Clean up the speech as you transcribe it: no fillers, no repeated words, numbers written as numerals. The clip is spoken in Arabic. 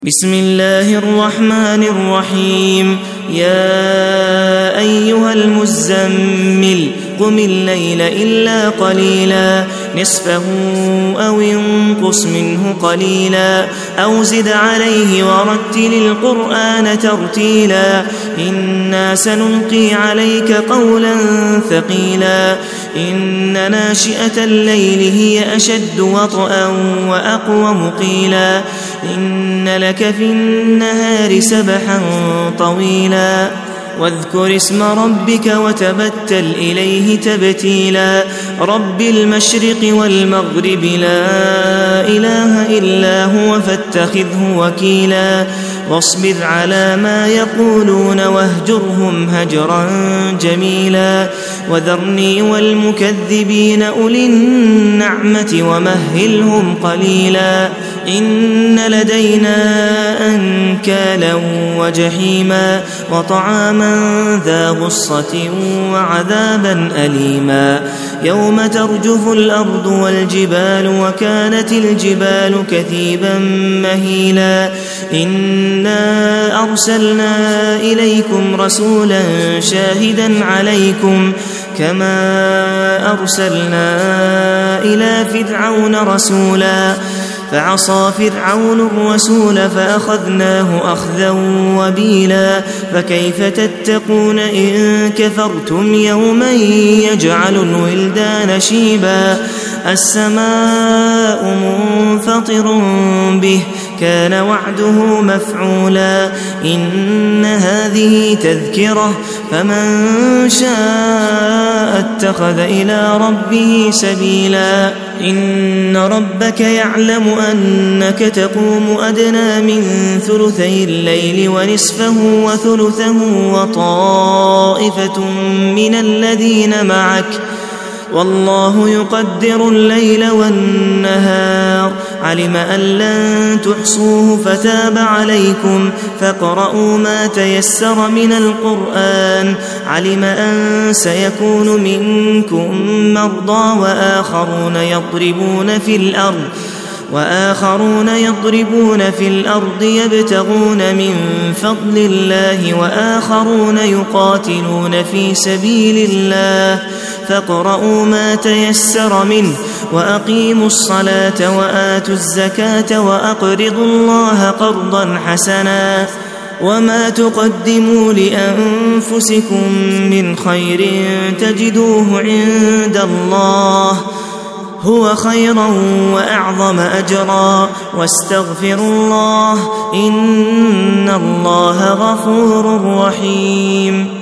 بسم الله الرحمن الرحيم. يا أيها المزمل قم الليل إلا قليلا نصفه أو انقص منه قليلا أو زد عليه ورتل القرآن ترتيلا إنا سنلقي عليك قولا ثقيلا إن ناشئة الليل هي أشد وطئا وأقوم قيلا إن لك في النهار سبحا طويلا واذكر اسم ربك وتبتل إليه تبتيلا رب المشرق والمغرب لا إله إلا هو فاتخذه وكيلا واصبر على ما يقولون واهجرهم هجرا جميلا وذرني والمكذبين أولي النعمة ومهلهم قليلا إن لدينا أنكالا وجحيما وطعاما ذا غصة وعذابا أليما يوم ترجف الأرض والجبال وكانت الجبال كثيبا مهيلا إنا أرسلنا إليكم رسولا شاهدا عليكم كما أرسلنا إلى فرعون رسولا فعصى فرعون الرسول فأخذناه أخذا وبيلا فكيف تتقون إن كفرتم يوما يجعل الولدان شيبا السماء منفطر به كان وعده مفعولا إن هذه تذكرة فمن شاء اتخذ إلى ربه سبيلا إن ربك يعلم أنك تقوم أدنى من ثلثي الليل ونصفه وثلثه وطائفة من الذين معك والله يقدر الليل والنهار علم أن لن تحصوه فتاب عليكم فاقرؤوا ما تيسر من القرآن علم أن سيكون منكم مرضى وآخرون يضربون في الأرض يبتغون من فضل الله وآخرون يقاتلون في سبيل الله فاقرؤوا ما تيسر منه وأقيموا الصلاة وآتوا الزكاة وأقرضوا الله قرضا حسنا وما تقدموا لأنفسكم من خير تجدوه عند الله هو خيرا وأعظم أجرا واستغفروا الله إن الله غفور رحيم.